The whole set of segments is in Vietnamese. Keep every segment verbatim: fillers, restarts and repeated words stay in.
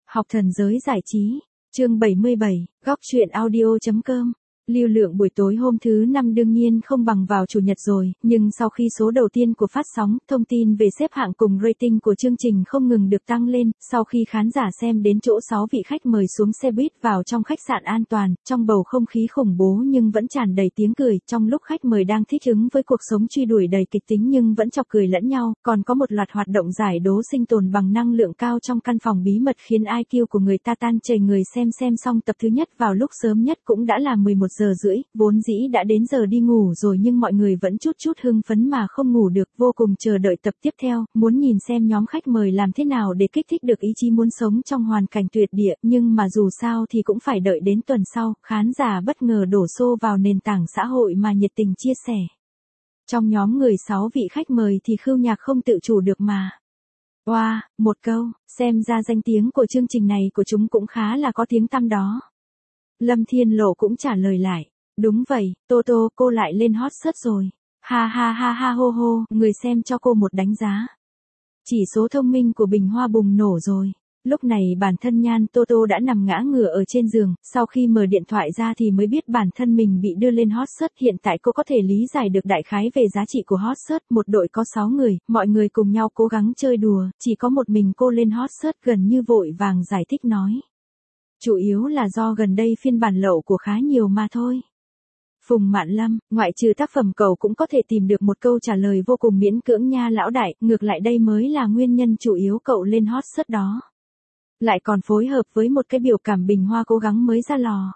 Học thần giới giải trí, chương bảy mươi bảy, góc truyện audio.com. Lưu lượng buổi tối hôm thứ năm đương nhiên không bằng vào chủ nhật rồi, nhưng sau khi số đầu tiên của phát sóng, thông tin về xếp hạng cùng rating của chương trình không ngừng được tăng lên, sau khi khán giả xem đến chỗ sáu vị khách mời xuống xe buýt vào trong khách sạn an toàn, trong bầu không khí khủng bố nhưng vẫn tràn đầy tiếng cười, trong lúc khách mời đang thích ứng với cuộc sống truy đuổi đầy kịch tính nhưng vẫn chọc cười lẫn nhau, còn có một loạt hoạt động giải đố sinh tồn bằng năng lượng cao trong căn phòng bí mật khiến i kiu của người ta tan chảy. Người xem xem xong tập thứ nhất vào lúc sớm nhất cũng đã là mười một giờ rưỡi, vốn dĩ đã đến giờ đi ngủ rồi nhưng mọi người vẫn chút chút hưng phấn mà không ngủ được, vô cùng chờ đợi tập tiếp theo, muốn nhìn xem nhóm khách mời làm thế nào để kích thích được ý chí muốn sống trong hoàn cảnh tuyệt địa, nhưng mà dù sao thì cũng phải đợi đến tuần sau, khán giả bất ngờ đổ xô vào nền tảng xã hội mà nhiệt tình chia sẻ. Trong nhóm người sáu vị khách mời thì Khưu Nhạc không tự chủ được mà. Wow, một câu, xem ra danh tiếng của chương trình này của chúng cũng khá là có tiếng tăm đó. Lâm Thiên Lộ cũng trả lời lại. Đúng vậy, Tô Tô, cô lại lên hot search rồi. Ha ha ha ha hô hô, người xem cho cô một đánh giá. Chỉ số thông minh của Bình Hoa bùng nổ rồi. Lúc này bản thân Nhan Tô Tô đã nằm ngã ngửa ở trên giường, sau khi mở điện thoại ra thì mới biết bản thân mình bị đưa lên hot search. Hiện tại cô có thể lý giải được đại khái về giá trị của hot search. Một đội có sáu người, mọi người cùng nhau cố gắng chơi đùa, chỉ có một mình cô lên hot search, gần như vội vàng giải thích nói. Chủ yếu là do gần đây phiên bản lậu của khá nhiều mà thôi. Phùng Mạn Lâm, ngoại trừ tác phẩm cậu cũng có thể tìm được một câu trả lời vô cùng miễn cưỡng nha lão đại, ngược lại đây mới là nguyên nhân chủ yếu cậu lên hot search đó. Lại còn phối hợp với một cái biểu cảm Bình Hoa cố gắng mới ra lò.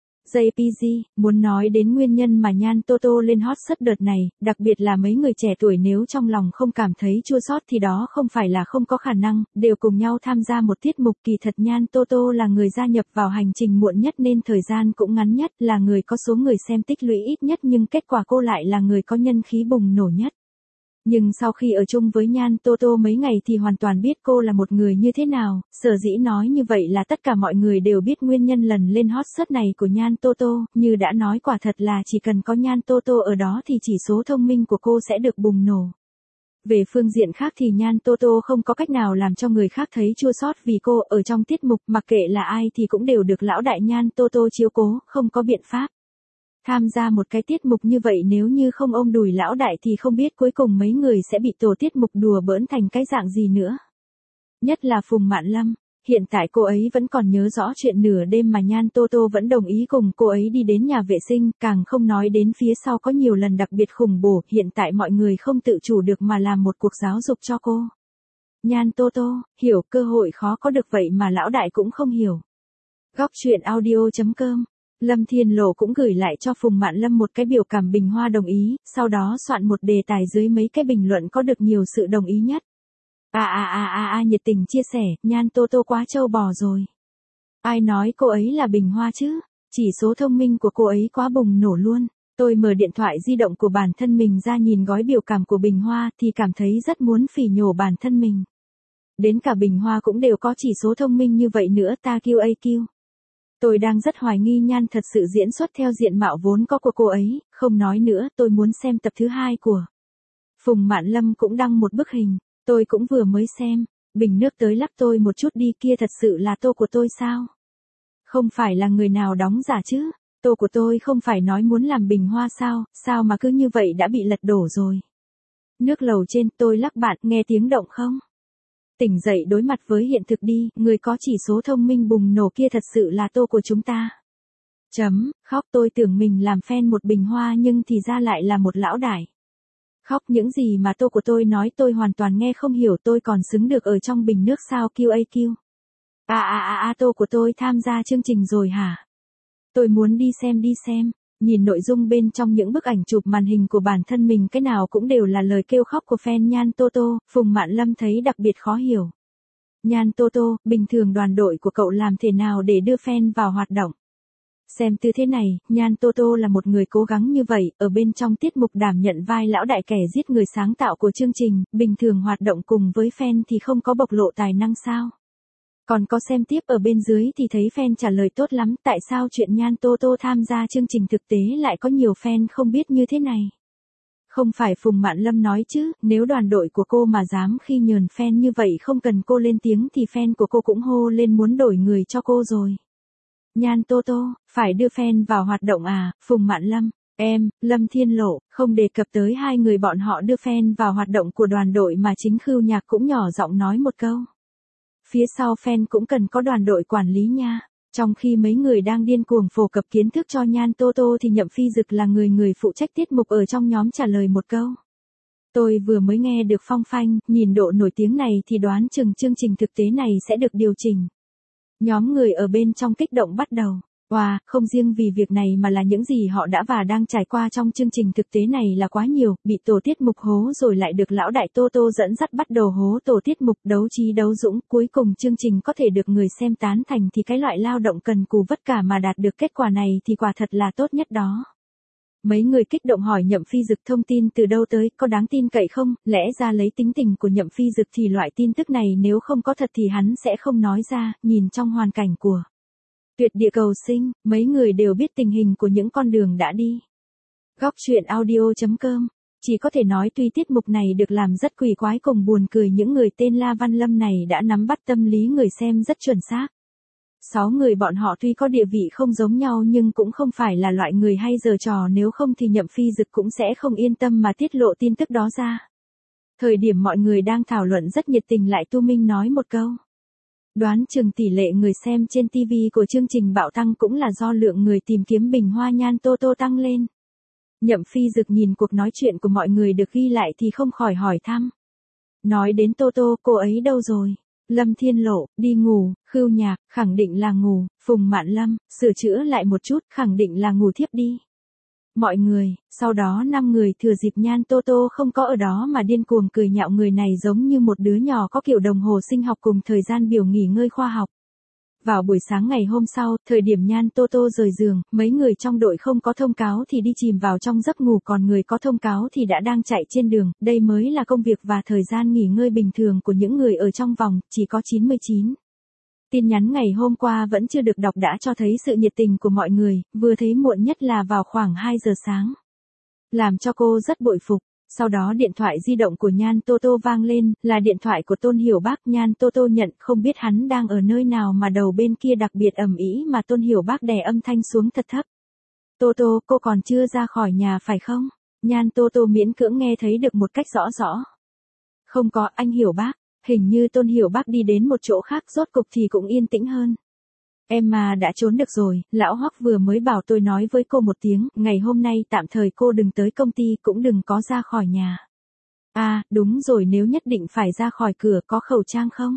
gi pê giê, muốn nói đến nguyên nhân mà Nhan Tô Tô lên hot search đợt này, đặc biệt là mấy người trẻ tuổi nếu trong lòng không cảm thấy chua xót thì đó không phải là không có khả năng, đều cùng nhau tham gia một tiết mục. Kỳ thật Nhan Tô Tô là người gia nhập vào hành trình muộn nhất nên thời gian cũng ngắn nhất, là người có số người xem tích lũy ít nhất nhưng kết quả cô lại là người có nhân khí bùng nổ nhất. Nhưng sau khi ở chung với Nhan Tô Tô mấy ngày thì hoàn toàn biết cô là một người như thế nào, sở dĩ nói như vậy là tất cả mọi người đều biết nguyên nhân lần lên hot search này của Nhan Tô Tô, như đã nói quả thật là chỉ cần có Nhan Tô Tô ở đó thì chỉ số thông minh của cô sẽ được bùng nổ. Về phương diện khác thì Nhan Tô Tô không có cách nào làm cho người khác thấy chua xót vì cô ở trong tiết mục, mặc kệ là ai thì cũng đều được lão đại Nhan Tô Tô chiếu cố, không có biện pháp. Tham gia một cái tiết mục như vậy nếu như không ôm đùi lão đại thì không biết cuối cùng mấy người sẽ bị tổ tiết mục đùa bỡn thành cái dạng gì nữa. Nhất là Phùng Mạn Lâm, hiện tại cô ấy vẫn còn nhớ rõ chuyện nửa đêm mà Nhan Tô Tô vẫn đồng ý cùng cô ấy đi đến nhà vệ sinh, càng không nói đến phía sau có nhiều lần đặc biệt khủng bố, hiện tại mọi người không tự chủ được mà làm một cuộc giáo dục cho cô. Nhan Tô Tô, hiểu cơ hội khó có được vậy mà lão đại cũng không hiểu. Góc truyện audio.com. Lâm Thiên Lộ cũng gửi lại cho Phùng Mạn Lâm một cái biểu cảm Bình Hoa đồng ý, sau đó soạn một đề tài dưới mấy cái bình luận có được nhiều sự đồng ý nhất. À à à à à nhiệt tình chia sẻ, Nhan Tô Tô quá trâu bò rồi. Ai nói cô ấy là Bình Hoa chứ? Chỉ số thông minh của cô ấy quá bùng nổ luôn. Tôi mở điện thoại di động của bản thân mình ra nhìn gói biểu cảm của Bình Hoa thì cảm thấy rất muốn phỉ nhổ bản thân mình. Đến cả Bình Hoa cũng đều có chỉ số thông minh như vậy nữa, ta kêu a kiu. Tôi đang rất hoài nghi Nhan thật sự diễn xuất theo diện mạo vốn có của cô ấy, không nói nữa, tôi muốn xem tập thứ hai của. Phùng Mạn Lâm cũng đăng một bức hình, tôi cũng vừa mới xem, bình nước tới lắp tôi một chút đi, kia thật sự là Tô của tôi sao? Không phải là người nào đóng giả chứ, Tô của tôi không phải nói muốn làm Bình Hoa sao, sao mà cứ như vậy đã bị lật đổ rồi. Nước lầu trên, tôi lắc bạn, nghe tiếng động không? Tỉnh dậy đối mặt với hiện thực đi, người có chỉ số thông minh bùng nổ kia thật sự là Tô của chúng ta. Chấm, khóc, tôi tưởng mình làm fan một Bình Hoa nhưng thì ra lại là một lão đại. Khóc, những gì mà Tô của tôi nói tôi hoàn toàn nghe không hiểu, tôi còn xứng được ở trong bình nước sao kêu a kiu. À à à à Tô của tôi tham gia chương trình rồi hả? Tôi muốn đi xem đi xem. Nhìn nội dung bên trong những bức ảnh chụp màn hình của bản thân mình cái nào cũng đều là lời kêu khóc của fan Nhan Tô Tô, Phùng Mạn Lâm thấy đặc biệt khó hiểu. Nhan Tô Tô, bình thường đoàn đội của cậu làm thế nào để đưa fan vào hoạt động? Xem tư thế này, Nhan Tô Tô là một người cố gắng như vậy, ở bên trong tiết mục đảm nhận vai lão đại kẻ giết người sáng tạo của chương trình, bình thường hoạt động cùng với fan thì không có bộc lộ tài năng sao? Còn có xem tiếp ở bên dưới thì thấy fan trả lời tốt lắm, tại sao chuyện Nhan Tô Tô tham gia chương trình thực tế lại có nhiều fan không biết như thế này? Không phải Phùng Mạn Lâm nói chứ, nếu đoàn đội của cô mà dám khi nhờn fan như vậy không cần cô lên tiếng thì fan của cô cũng hô lên muốn đổi người cho cô rồi. Nhan Tô Tô, phải đưa fan vào hoạt động à, Phùng Mạn Lâm, em, Lâm Thiên Lộ, không đề cập tới hai người bọn họ đưa fan vào hoạt động của đoàn đội mà chính Khưu Nhạc cũng nhỏ giọng nói một câu. Phía sau fan cũng cần có đoàn đội quản lý nha. Trong khi mấy người đang điên cuồng phổ cập kiến thức cho Nhan Tô Tô thì Nhậm Phi Dực là người người phụ trách tiết mục ở trong nhóm trả lời một câu. Tôi vừa mới nghe được phong phanh, nhìn độ nổi tiếng này thì đoán chừng chương trình thực tế này sẽ được điều chỉnh. Nhóm người ở bên trong kích động bắt đầu. Wow, không riêng vì việc này mà là những gì họ đã và đang trải qua trong chương trình thực tế này là quá nhiều, bị tổ tiết mục hố rồi lại được lão đại Tô Tô dẫn dắt bắt đầu hố tổ tiết mục đấu trí đấu dũng, cuối cùng chương trình có thể được người xem tán thành thì cái loại lao động cần cù vất cả mà đạt được kết quả này thì quả thật là tốt nhất đó. Mấy người kích động hỏi Nhậm Phi Dực thông tin từ đâu tới, có đáng tin cậy không, lẽ ra lấy tính tình của Nhậm Phi Dực thì loại tin tức này nếu không có thật thì hắn sẽ không nói ra, nhìn trong hoàn cảnh của Tuyệt Địa Cầu Sinh, mấy người đều biết tình hình của những con đường đã đi. Góc truyện audio chấm com, chỉ có thể nói tuy tiết mục này được làm rất quỷ quái cùng buồn cười những người tên La Văn Lâm này đã nắm bắt tâm lý người xem rất chuẩn xác. Sáu người bọn họ tuy có địa vị không giống nhau nhưng cũng không phải là loại người hay giở trò, nếu không thì Nhậm Phi Dực cũng sẽ không yên tâm mà tiết lộ tin tức đó ra. Thời điểm mọi người đang thảo luận rất nhiệt tình lại Tu Minh nói một câu. Đoán chừng tỷ lệ người xem trên ti vi của chương trình bạo tăng cũng là do lượng người tìm kiếm bình hoa Nhan Tô Tô tăng lên. Nhậm Phi Dực nhìn cuộc nói chuyện của mọi người được ghi lại thì không khỏi hỏi thăm. Nói đến Tô Tô, cô ấy đâu rồi? Lâm Thiên Lộ, đi ngủ, Khưu Nhạc, khẳng định là ngủ, Phùng Mạn Lâm, sửa chữa lại một chút, khẳng định là ngủ thiếp đi. Mọi người, sau đó năm người thừa dịp Nhan Tô Tô không có ở đó mà điên cuồng cười nhạo người này giống như một đứa nhỏ có kiểu đồng hồ sinh học cùng thời gian biểu nghỉ ngơi khoa học. Vào buổi sáng ngày hôm sau, thời điểm Nhan Tô Tô rời giường, mấy người trong đội không có thông cáo thì đi chìm vào trong giấc ngủ, còn người có thông cáo thì đã đang chạy trên đường, đây mới là công việc và thời gian nghỉ ngơi bình thường của những người ở trong vòng, chỉ có chín mươi chín. Tin nhắn ngày hôm qua vẫn chưa được đọc đã cho thấy sự nhiệt tình của mọi người, vừa thấy muộn nhất là vào khoảng hai giờ sáng. Làm cho cô rất bội phục. Sau đó điện thoại di động của Nhan Tô Tô vang lên, là điện thoại của Tôn Hiểu Bác. Nhan Tô Tô nhận, không biết hắn đang ở nơi nào mà đầu bên kia đặc biệt ầm ĩ mà Tôn Hiểu Bác đè âm thanh xuống thật thấp. Tô Tô, cô còn chưa ra khỏi nhà phải không? Nhan Tô Tô miễn cưỡng nghe thấy được một cách rõ rõ. Không có, anh Hiểu Bác. Hình như Tôn Hiểu Bác đi đến một chỗ khác, rốt cục thì cũng yên tĩnh hơn. Em mà đã trốn được rồi, lão Hoắc vừa mới bảo tôi nói với cô một tiếng, ngày hôm nay tạm thời cô đừng tới công ty cũng đừng có ra khỏi nhà. À, đúng rồi, nếu nhất định phải ra khỏi cửa có khẩu trang không?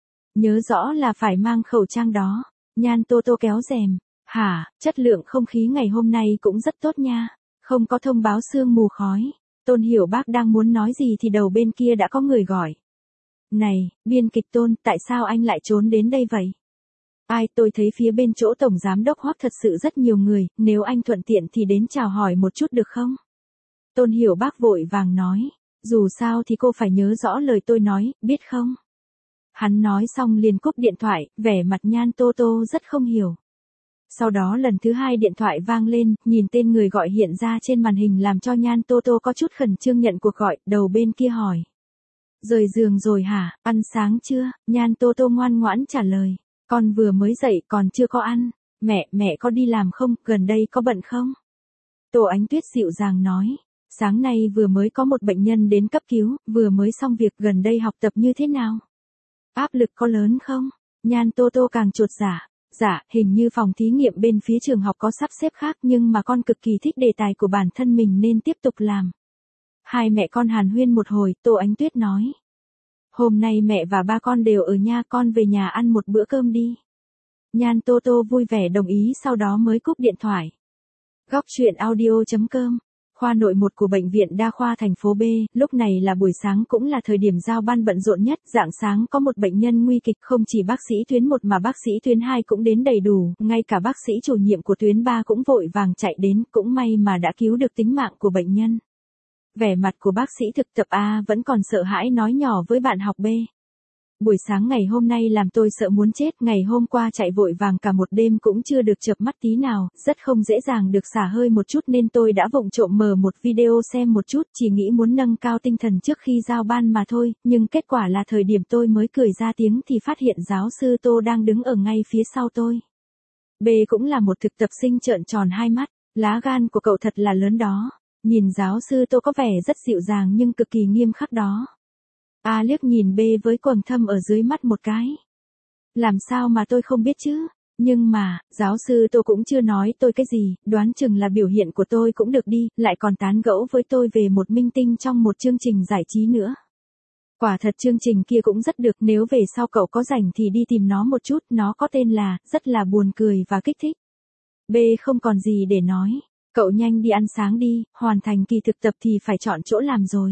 Nhớ rõ là phải mang khẩu trang đó. Nhan Tô Tô kéo rèm. Hả, chất lượng không khí ngày hôm nay cũng rất tốt nha. Không có thông báo sương mù khói. Tôn Hiểu Bác đang muốn nói gì thì đầu bên kia đã có người gọi. Này, biên kịch Tôn, tại sao anh lại trốn đến đây vậy? Ai, tôi thấy phía bên chỗ Tổng Giám Đốc Hoắc thật sự rất nhiều người, nếu anh thuận tiện thì đến chào hỏi một chút được không? Tôn Hiểu Bác vội vàng nói, dù sao thì cô phải nhớ rõ lời tôi nói, biết không? Hắn nói xong liền cúp điện thoại, vẻ mặt Nhan Tô Tô rất không hiểu. Sau đó lần thứ hai điện thoại vang lên, nhìn tên người gọi hiện ra trên màn hình làm cho Nhan Tô Tô có chút khẩn trương nhận cuộc gọi, đầu bên kia hỏi. Rời giường rồi hả, ăn sáng chưa? Nhan Tô Tô ngoan ngoãn trả lời. Con vừa mới dậy còn chưa có ăn. Mẹ, mẹ có đi làm không, gần đây có bận không? Tô Ánh Tuyết dịu dàng nói. Sáng nay vừa mới có một bệnh nhân đến cấp cứu, vừa mới xong việc, gần đây học tập như thế nào? Áp lực có lớn không? Nhan Tô Tô càng chột dạ. Dạ, hình như phòng thí nghiệm bên phía trường học có sắp xếp khác nhưng mà con cực kỳ thích đề tài của bản thân mình nên tiếp tục làm. Hai mẹ con hàn huyên một hồi, Tô Ánh Tuyết nói. Hôm nay mẹ và ba con đều ở nhà, con về nhà ăn một bữa cơm đi. Nhan Tô Tô vui vẻ đồng ý sau đó mới cúp điện thoại. Góc truyện audio chấm com. Khoa nội một của bệnh viện đa khoa thành phố B, lúc này là buổi sáng cũng là thời điểm giao ban bận rộn nhất, rạng sáng có một bệnh nhân nguy kịch, không chỉ bác sĩ tuyến một mà bác sĩ tuyến hai cũng đến đầy đủ, ngay cả bác sĩ chủ nhiệm của tuyến ba cũng vội vàng chạy đến, cũng may mà đã cứu được tính mạng của bệnh nhân. Vẻ mặt của bác sĩ thực tập A vẫn còn sợ hãi nói nhỏ với bạn học B. Buổi sáng ngày hôm nay làm tôi sợ muốn chết, ngày hôm qua chạy vội vàng cả một đêm cũng chưa được chợp mắt tí nào, rất không dễ dàng được xả hơi một chút nên tôi đã vụng trộm mở một video xem một chút, chỉ nghĩ muốn nâng cao tinh thần trước khi giao ban mà thôi, nhưng kết quả là thời điểm tôi mới cười ra tiếng thì phát hiện giáo sư Tô đang đứng ở ngay phía sau tôi. B cũng là một thực tập sinh trợn tròn hai mắt, lá gan của cậu thật là lớn đó, nhìn giáo sư Tô có vẻ rất dịu dàng nhưng cực kỳ nghiêm khắc đó. A liếc nhìn B với quầng thâm ở dưới mắt một cái. Làm sao mà tôi không biết chứ, nhưng mà, giáo sư Tô cũng chưa nói tôi cái gì, đoán chừng là biểu hiện của tôi cũng được đi, lại còn tán gẫu với tôi về một minh tinh trong một chương trình giải trí nữa. Quả thật chương trình kia cũng rất được, nếu về sau cậu có rảnh thì đi tìm nó một chút, nó có tên là, rất là buồn cười và kích thích. B không còn gì để nói, cậu nhanh đi ăn sáng đi, hoàn thành kỳ thực tập thì phải chọn chỗ làm rồi.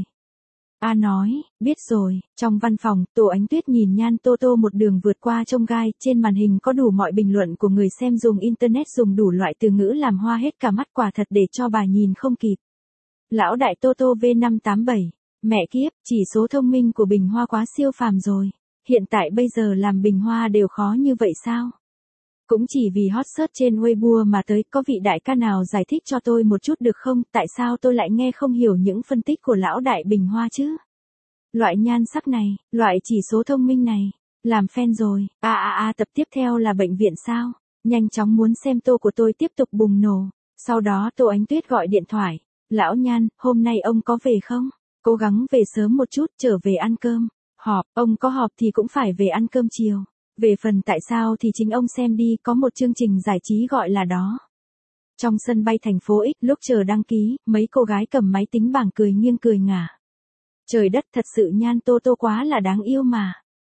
A nói, biết rồi. Trong văn phòng, Tô Ánh Tuyết nhìn Nhan Tô Tô một đường vượt qua chông gai, trên màn hình có đủ mọi bình luận của người xem dùng internet dùng đủ loại từ ngữ làm hoa hết cả mắt, quả thật để cho bà nhìn không kịp. Lão đại Tô Tô V năm tám bảy, mẹ kiếp, chỉ số thông minh của bình hoa quá siêu phàm rồi. Hiện tại bây giờ làm bình hoa đều khó như vậy sao? Cũng chỉ vì hot search trên Weibo mà tới, có vị đại ca nào giải thích cho tôi một chút được không, tại sao tôi lại nghe không hiểu những phân tích của lão đại bình hoa chứ? Loại nhan sắc này, loại chỉ số thông minh này, làm fan rồi, a a a tập tiếp theo là bệnh viện sao? Nhanh chóng muốn xem Tô của tôi tiếp tục bùng nổ. Sau đó Tô Ánh Tuyết gọi điện thoại, lão Nhan, hôm nay ông có về không? Cố gắng về sớm một chút, trở về ăn cơm. Họp, ông có họp thì cũng phải về ăn cơm chiều. Về phần tại sao thì chính ông xem đi, có một chương trình giải trí gọi là đó. Trong sân bay thành phố X, lúc chờ đăng ký, mấy cô gái cầm máy tính bảng cười nghiêng cười ngả. Trời đất, thật sự Nhan Tô Tô quá là đáng yêu mà.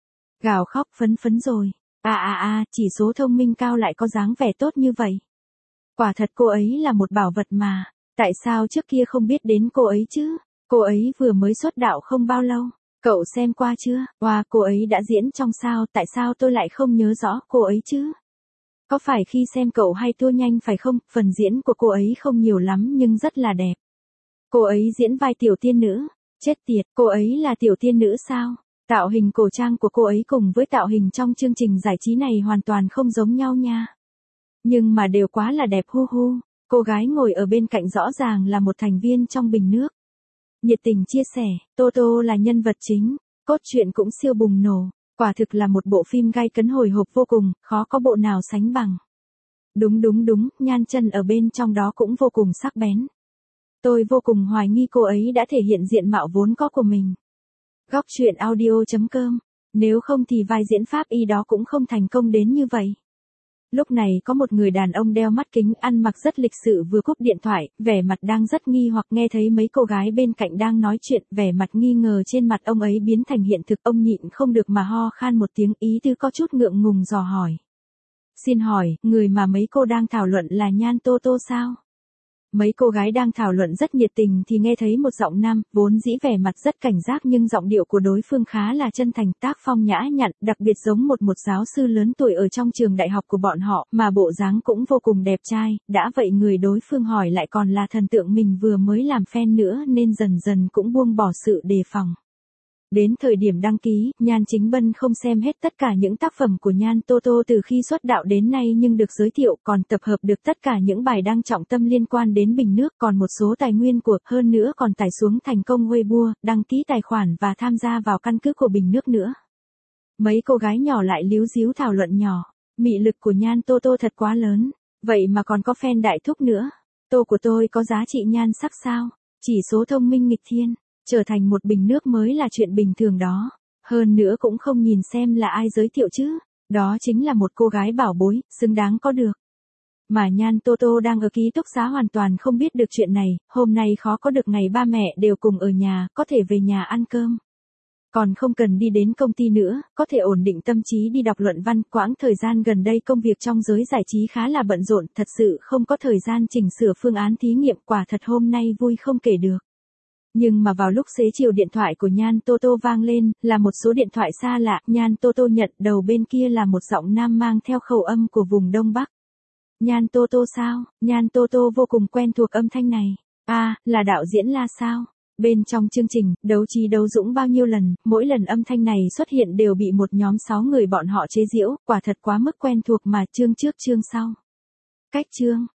Gào khóc phấn phấn rồi. À à à, chỉ số thông minh cao lại có dáng vẻ tốt như vậy. Quả thật cô ấy là một bảo vật mà. Tại sao trước kia không biết đến cô ấy chứ? Cô ấy vừa mới xuất đạo không bao lâu. Cậu xem qua chưa? Wow, cô ấy đã diễn trong sao, tại sao tôi lại không nhớ rõ cô ấy chứ? Có phải khi xem cậu hay thua nhanh phải không? Phần diễn của cô ấy không nhiều lắm nhưng rất là đẹp. Cô ấy diễn vai tiểu tiên nữ. Chết tiệt, cô ấy là tiểu tiên nữ sao? Tạo hình cổ trang của cô ấy cùng với tạo hình trong chương trình giải trí này hoàn toàn không giống nhau nha. Nhưng mà đều quá là đẹp hu hu. Cô gái ngồi ở bên cạnh rõ ràng là một thành viên trong bình nước. Nhiệt tình chia sẻ, Tô Tô là nhân vật chính, cốt truyện cũng siêu bùng nổ, quả thực là một bộ phim gay cấn hồi hộp vô cùng, khó có bộ nào sánh bằng. Đúng đúng đúng, Nhan chân ở bên trong đó cũng vô cùng sắc bén. Tôi vô cùng hoài nghi cô ấy đã thể hiện diện mạo vốn có của mình. Góc truyện audio chấm com, nếu không thì vai diễn pháp y đó cũng không thành công đến như vậy. Lúc này có một người đàn ông đeo mắt kính ăn mặc rất lịch sự vừa cúp điện thoại, vẻ mặt đang rất nghi hoặc nghe thấy mấy cô gái bên cạnh đang nói chuyện, vẻ mặt nghi ngờ trên mặt ông ấy biến thành hiện thực, ông nhịn không được mà ho khan một tiếng, ý tứ có chút ngượng ngùng dò hỏi. Xin hỏi, người mà mấy cô đang thảo luận là Nhan Tô Tô sao? Mấy cô gái đang thảo luận rất nhiệt tình thì nghe thấy một giọng nam, vốn dĩ vẻ mặt rất cảnh giác nhưng giọng điệu của đối phương khá là chân thành, tác phong nhã nhặn, đặc biệt giống một một giáo sư lớn tuổi ở trong trường đại học của bọn họ, mà bộ dáng cũng vô cùng đẹp trai, đã vậy người đối phương hỏi lại còn là thần tượng mình vừa mới làm fan nữa nên dần dần cũng buông bỏ sự đề phòng. Đến thời điểm đăng ký, Nhan Chính Bân không xem hết tất cả những tác phẩm của Nhan Tô Tô từ khi xuất đạo đến nay nhưng được giới thiệu còn tập hợp được tất cả những bài đăng trọng tâm liên quan đến bình nước, còn một số tài nguyên của, hơn nữa còn tải xuống thành công Weibo, đăng ký tài khoản và tham gia vào căn cứ của bình nước nữa. Mấy cô gái nhỏ lại líu díu thảo luận nhỏ, mị lực của Nhan Tô Tô thật quá lớn, vậy mà còn có fan đại thúc nữa. Tô của tôi có giá trị nhan sắc sao? Chỉ số thông minh nghịch thiên. Trở thành một bình nước mới là chuyện bình thường đó. Hơn nữa cũng không nhìn xem là ai giới thiệu chứ. Đó chính là một cô gái bảo bối, xứng đáng có được. Mà Nhan Tô Tô đang ở ký túc xá hoàn toàn không biết được chuyện này, hôm nay khó có được ngày ba mẹ đều cùng ở nhà, có thể về nhà ăn cơm. Còn không cần đi đến công ty nữa, có thể ổn định tâm trí đi đọc luận văn, quãng thời gian gần đây công việc trong giới giải trí khá là bận rộn, thật sự không có thời gian chỉnh sửa phương án thí nghiệm, quả thật hôm nay vui không kể được. Nhưng mà vào lúc xế chiều điện thoại của Nhan Tô Tô vang lên, là một số điện thoại xa lạ, Nhan Tô Tô nhận, đầu bên kia là một giọng nam mang theo khẩu âm của vùng Đông Bắc. Nhan Tô Tô sao? Nhan Tô Tô vô cùng quen thuộc âm thanh này. À, là đạo diễn La sao? Bên trong chương trình, đấu trí đấu dũng bao nhiêu lần, mỗi lần âm thanh này xuất hiện đều bị một nhóm sáu người bọn họ chế giễu, quả thật quá mức quen thuộc mà chương trước chương sau. Cách chương